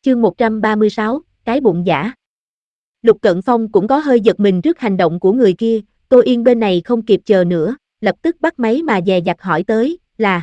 Chương 136, cái bụng giả. Lục Cận Phong cũng có hơi giật mình trước hành động của người kia, Tô Yên bên này không kịp chờ nữa, lập tức bắt máy mà dè dặt hỏi tới,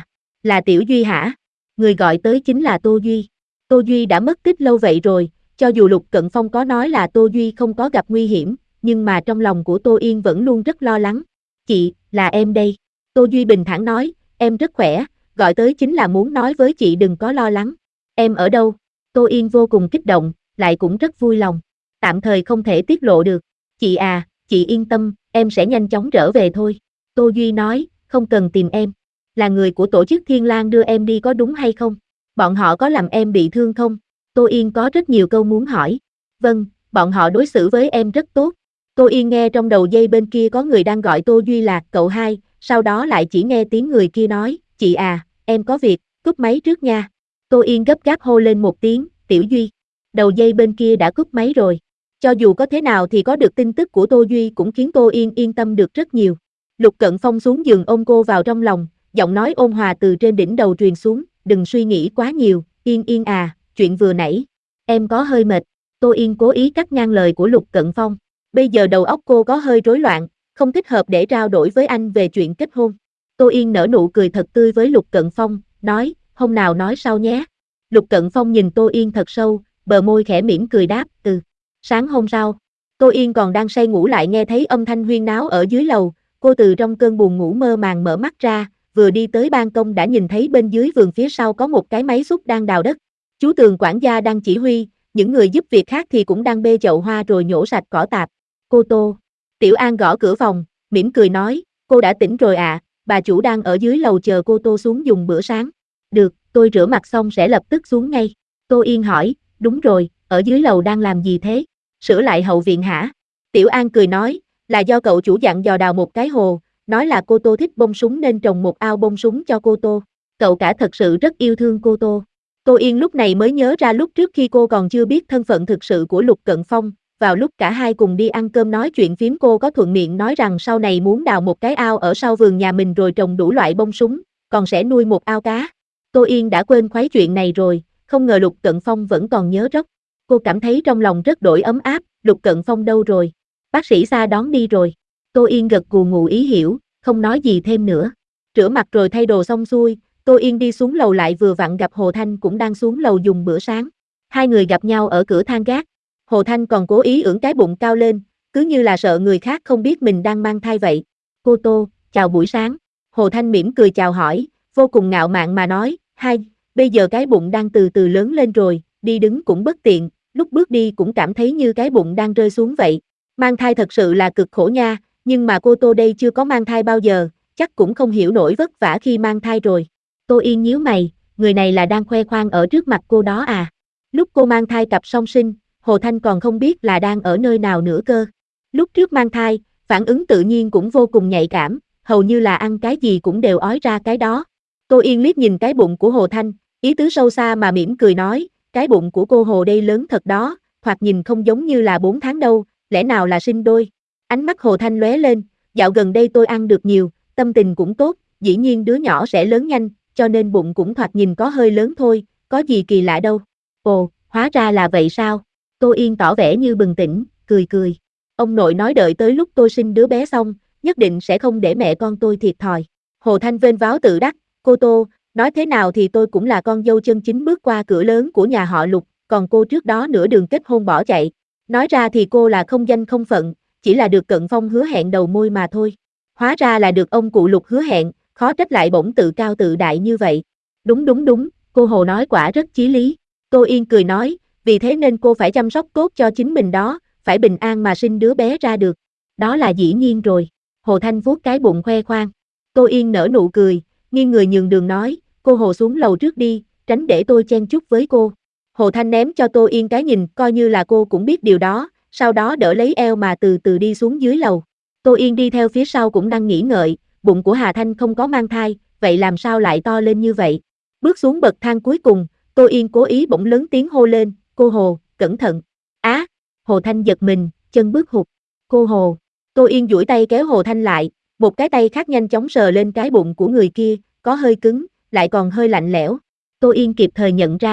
là Tiểu Duy hả? Người gọi tới chính là Tô Duy. Tô Duy đã mất tích lâu vậy rồi, cho dù Lục Cận Phong có nói là Tô Duy không có gặp nguy hiểm, nhưng mà trong lòng của Tô Yên vẫn luôn rất lo lắng. Chị, là em đây. Tô Duy bình thản nói, em rất khỏe, gọi tới chính là muốn nói với chị đừng có lo lắng. Em ở đâu? Tô Yên vô cùng kích động, lại cũng rất vui lòng. Tạm thời không thể tiết lộ được. Chị à, chị yên tâm, em sẽ nhanh chóng trở về thôi. Tô Duy nói, không cần tìm em. Là người của tổ chức Thiên Lang đưa em đi có đúng hay không? Bọn họ có làm em bị thương không? Tô Yên có rất nhiều câu muốn hỏi. Vâng, bọn họ đối xử với em rất tốt. Tô Yên nghe trong đầu dây bên kia có người đang gọi Tô Duy là cậu hai, sau đó lại chỉ nghe tiếng người kia nói, chị à, em có việc, cúp máy trước nha. Tô Yên gấp gáp hô lên một tiếng, Tiểu Duy. Đầu dây bên kia đã cúp máy rồi. Cho dù có thế nào thì có được tin tức của Tô Duy cũng khiến Tô Yên yên tâm được rất nhiều. Lục Cận Phong xuống giường ôm cô vào trong lòng, giọng nói ôn hòa từ trên đỉnh đầu truyền xuống, đừng suy nghĩ quá nhiều, Yên Yên à, chuyện vừa nãy, em có hơi mệt. Tô Yên cố ý cắt ngang lời của Lục Cận Phong. Bây giờ đầu óc cô có hơi rối loạn, không thích hợp để trao đổi với anh về chuyện kết hôn. Tô Yên nở nụ cười thật tươi với Lục Cận Phong, nói, hôm nào nói sau nhé. Lục Cận Phong nhìn Tô Yên thật sâu, bờ môi khẽ mỉm cười đáp, Sáng hôm sau, Tô Yên còn đang say ngủ lại nghe thấy âm thanh huyên náo ở dưới lầu, cô từ trong cơn buồn ngủ mơ màng mở mắt ra, vừa đi tới ban công đã nhìn thấy bên dưới vườn phía sau có một cái máy xúc đang đào đất. Chú Tường quản gia đang chỉ huy, những người giúp việc khác thì cũng đang bê chậu hoa rồi nhổ sạch cỏ tạp. Cô Tô. Tiểu An gõ cửa phòng, mỉm cười nói, cô đã tỉnh rồi ạ, bà chủ đang ở dưới lầu chờ cô Tô xuống dùng bữa sáng. Được, tôi rửa mặt xong sẽ lập tức xuống ngay. Tô Yên hỏi, đúng rồi, ở dưới lầu đang làm gì thế? Sửa lại hậu viện hả? Tiểu An cười nói, là do cậu chủ dặn dò đào một cái hồ, nói là cô Tô thích bông súng nên trồng một ao bông súng cho cô Tô. Cậu cả thật sự rất yêu thương cô Tô. Tô Yên lúc này mới nhớ ra lúc trước khi cô còn chưa biết thân phận thực sự của Lục Cận Phong, vào lúc cả hai cùng đi ăn cơm nói chuyện phím cô có thuận miệng nói rằng sau này muốn đào một cái ao ở sau vườn nhà mình rồi trồng đủ loại bông súng, còn sẽ nuôi một ao cá. Tô Yên đã quên khoái chuyện này rồi, không ngờ Lục Cận Phong vẫn còn nhớ rất. Cô cảm thấy trong lòng rất đổi ấm áp, Lục Cận Phong đâu rồi? Bác sĩ Sa đón đi rồi. Tô Yên gật gù ngụ ý hiểu, không nói gì thêm nữa. Rửa mặt rồi thay đồ xong xuôi, Tô Yên đi xuống lầu lại vừa vặn gặp Hồ Thanh cũng đang xuống lầu dùng bữa sáng. Hai người gặp nhau ở cửa thang gác. Hồ Thanh còn cố ý ưỡn cái bụng cao lên, cứ như là sợ người khác không biết mình đang mang thai vậy. Cô Tô, chào buổi sáng. Hồ Thanh mỉm cười chào hỏi, vô cùng ngạo mạn mà nói, bây giờ cái bụng đang từ từ lớn lên rồi, đi đứng cũng bất tiện, lúc bước đi cũng cảm thấy như cái bụng đang rơi xuống vậy. Mang thai thật sự là cực khổ nha, nhưng mà cô Tô đây chưa có mang thai bao giờ, chắc cũng không hiểu nổi vất vả khi mang thai rồi. Tô Yên nhíu mày, người này là đang khoe khoang ở trước mặt cô đó à? Lúc cô mang thai cặp song sinh, Hồ Thanh còn không biết là đang ở nơi nào nữa cơ. Lúc trước mang thai, phản ứng tự nhiên cũng vô cùng nhạy cảm, hầu như là ăn cái gì cũng đều ói ra cái đó. Tô Yên liếc nhìn cái bụng của Hồ Thanh, ý tứ sâu xa mà mỉm cười nói, cái bụng của cô Hồ đây lớn thật đó, thoạt nhìn không giống như là 4 tháng đâu, lẽ nào là sinh đôi. Ánh mắt Hồ Thanh lóe lên, dạo gần đây tôi ăn được nhiều, tâm tình cũng tốt, dĩ nhiên đứa nhỏ sẽ lớn nhanh, cho nên bụng cũng thoạt nhìn có hơi lớn thôi, có gì kỳ lạ đâu. Ồ, hóa ra là vậy sao? Tô Yên tỏ vẻ như bừng tỉnh, cười. Ông nội nói đợi tới lúc tôi sinh đứa bé xong, nhất định sẽ không để mẹ con tôi thiệt thòi. Hồ Thanh vênh váo tự đắc, cô Tô, nói thế nào thì tôi cũng là con dâu chân chính bước qua cửa lớn của nhà họ Lục, còn cô trước đó nửa đường kết hôn bỏ chạy. Nói ra thì cô là không danh không phận, chỉ là được Cận Phong hứa hẹn đầu môi mà thôi. Hóa ra là được ông cụ Lục hứa hẹn, khó trách lại bỗng tự cao tự đại như vậy. Đúng, cô Hồ nói quả rất chí lý. Tô Yên cười nói, vì thế nên cô phải chăm sóc tốt cho chính mình đó, phải bình an mà sinh đứa bé ra được. Đó là dĩ nhiên rồi. Hồ Thanh vuốt cái bụng khoe khoang. Tô Yên nở nụ cười, nghiêng người nhường đường nói, cô Hồ xuống lầu trước đi, tránh để tôi chen chúc với cô. Hồ Thanh ném cho Tô Yên cái nhìn, coi như là cô cũng biết điều đó, sau đó đỡ lấy eo mà từ từ đi xuống dưới lầu. Tô Yên đi theo phía sau cũng đang nghĩ ngợi, bụng của Hà Thanh không có mang thai, vậy làm sao lại to lên như vậy? Bước xuống bậc thang cuối cùng, Tô Yên cố ý bỗng lớn tiếng hô lên, cô Hồ, cẩn thận. Á, Hồ Thanh giật mình, chân bước hụt. Cô Hồ, Tô Yên duỗi tay kéo Hồ Thanh lại, một cái tay khác nhanh chóng sờ lên cái bụng của người kia, có hơi cứng, lại còn hơi lạnh lẽo. Tô Yên kịp thời nhận ra,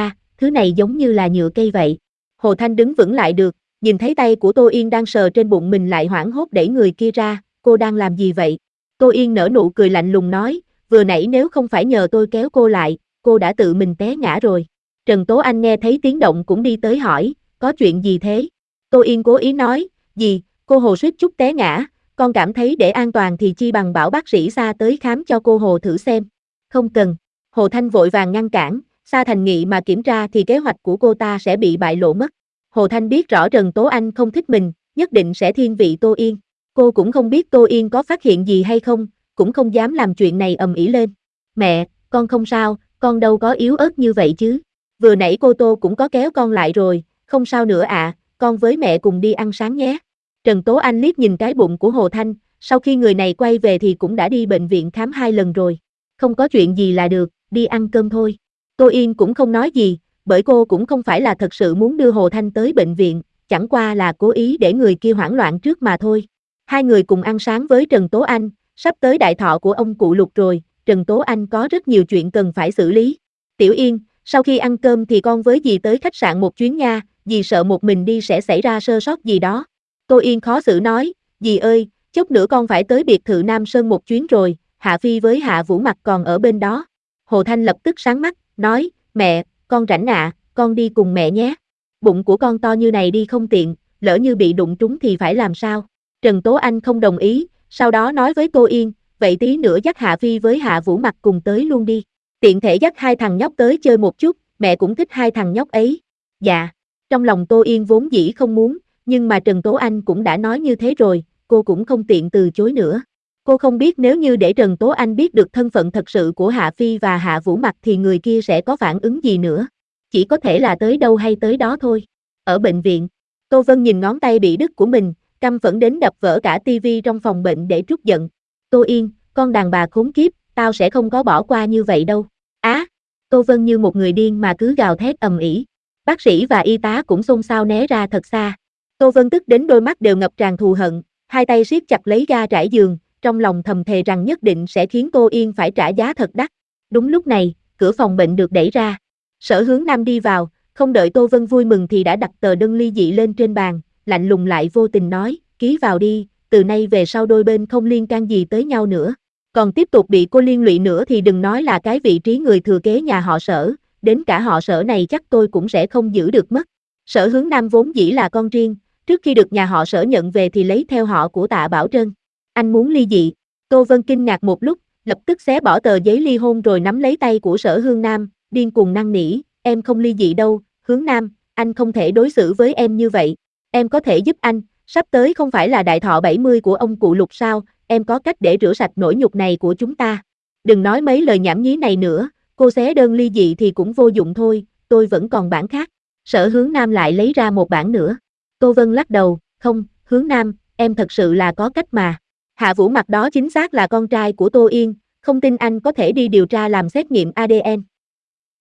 thứ này giống như là nhựa cây vậy. Hồ Thanh đứng vững lại được, nhìn thấy tay của Tô Yên đang sờ trên bụng mình lại hoảng hốt đẩy người kia ra, cô đang làm gì vậy? Tô Yên nở nụ cười lạnh lùng nói, vừa nãy nếu không phải nhờ tôi kéo cô lại, cô đã tự mình té ngã rồi. Trần Tố Anh nghe thấy tiếng động cũng đi tới hỏi, có chuyện gì thế? Tô Yên cố ý nói, gì, cô Hồ suýt chút té ngã, con cảm thấy để an toàn thì chi bằng bảo bác sĩ Sa tới khám cho cô Hồ thử xem. Không cần. Hồ Thanh vội vàng ngăn cản, Sa Thành Nghị mà kiểm tra thì kế hoạch của cô ta sẽ bị bại lộ mất. Hồ Thanh biết rõ Trần Tố Anh không thích mình, nhất định sẽ thiên vị Tô Yên. Cô cũng không biết Tô Yên có phát hiện gì hay không, cũng không dám làm chuyện này ầm ĩ lên. Mẹ, con không sao, con đâu có yếu ớt như vậy chứ. Vừa nãy cô Tô cũng có kéo con lại rồi, không sao nữa ạ, con với mẹ cùng đi ăn sáng nhé. Trần Tố Anh liếc nhìn cái bụng của Hồ Thanh, sau khi người này quay về thì cũng đã đi bệnh viện khám 2 lần rồi. Không có chuyện gì là được, đi ăn cơm thôi. Tô Yên cũng không nói gì, bởi cô cũng không phải là thật sự muốn đưa Hồ Thanh tới bệnh viện, chẳng qua là cố ý để người kia hoảng loạn trước mà thôi. Hai người cùng ăn sáng với Trần Tố Anh, sắp tới đại thọ của ông cụ Lục rồi, Trần Tố Anh có rất nhiều chuyện cần phải xử lý. Tiểu Yên, sau khi ăn cơm thì con với dì tới khách sạn một chuyến nha, dì sợ một mình đi sẽ xảy ra sơ sót gì đó. Tô Yên khó xử nói, dì ơi, chút nữa con phải tới biệt thự Nam Sơn một chuyến rồi, Hạ Phi với Hạ Vũ Mặc còn ở bên đó. Hồ Thanh lập tức sáng mắt, nói, mẹ, con rảnh ạ, con đi cùng mẹ nhé. Bụng của con to như này đi không tiện, lỡ như bị đụng trúng thì phải làm sao? Trần Tố Anh không đồng ý, sau đó nói với Tô Yên, vậy tí nữa dắt Hạ Phi với Hạ Vũ Mặc cùng tới luôn đi. Tiện thể dắt hai thằng nhóc tới chơi một chút, mẹ cũng thích hai thằng nhóc ấy. Dạ, trong lòng Tô Yên vốn dĩ không muốn, nhưng mà Trần Tố Anh cũng đã nói như thế rồi, cô cũng không tiện từ chối nữa. Cô không biết nếu như để Trần Tố Anh biết được thân phận thật sự của Hạ Phi và Hạ Vũ Mặc thì người kia sẽ có phản ứng gì nữa. Chỉ có thể là tới đâu hay tới đó thôi. Ở bệnh viện, Tô Vân nhìn ngón tay bị đứt của mình, căm phẫn đến đập vỡ cả tivi trong phòng bệnh để trút giận. Tô Yên, con đàn bà khốn kiếp, tao sẽ không có bỏ qua như vậy đâu. Á, Tô Vân như một người điên mà cứ gào thét ầm ĩ. Bác sĩ và y tá cũng xôn xao né ra thật xa. Tô Vân tức đến đôi mắt đều ngập tràn thù hận, hai tay siết chặt lấy ga trải giường, trong lòng thầm thề rằng nhất định sẽ khiến Tô Yên phải trả giá thật đắt. Đúng lúc này, cửa phòng bệnh được đẩy ra. Sở Hướng Nam đi vào, không đợi Tô Vân vui mừng thì đã đặt tờ đơn ly dị lên trên bàn, lạnh lùng lại vô tình nói, ký vào đi, từ nay về sau đôi bên không liên can gì tới nhau nữa. Còn tiếp tục bị cô liên lụy nữa thì đừng nói là cái vị trí người thừa kế nhà họ Sở, đến cả họ Sở này chắc tôi cũng sẽ không giữ được mất. Sở Hướng Nam vốn dĩ là con riêng, trước khi được nhà họ Sở nhận về thì lấy theo họ của Tạ Bảo Trân. Anh muốn ly dị? Tô Vân kinh ngạc một lúc, lập tức xé bỏ tờ giấy ly hôn rồi nắm lấy tay của Sở Hướng Nam, điên cuồng năn nỉ, em không ly dị đâu, Hướng Nam, anh không thể đối xử với em như vậy. Em có thể giúp anh, sắp tới không phải là đại thọ 70 của ông cụ Lục sao, em có cách để rửa sạch nỗi nhục này của chúng ta. Đừng nói mấy lời nhảm nhí này nữa, cô xé đơn ly dị thì cũng vô dụng thôi, tôi vẫn còn bản khác. Sở Hướng Nam lại lấy ra một bản nữa. Tô Vân lắc đầu, không, Hướng Nam, em thật sự là có cách mà. Hạ Vũ Mặc đó chính xác là con trai của Tô Yên, không tin anh có thể đi điều tra làm xét nghiệm ADN.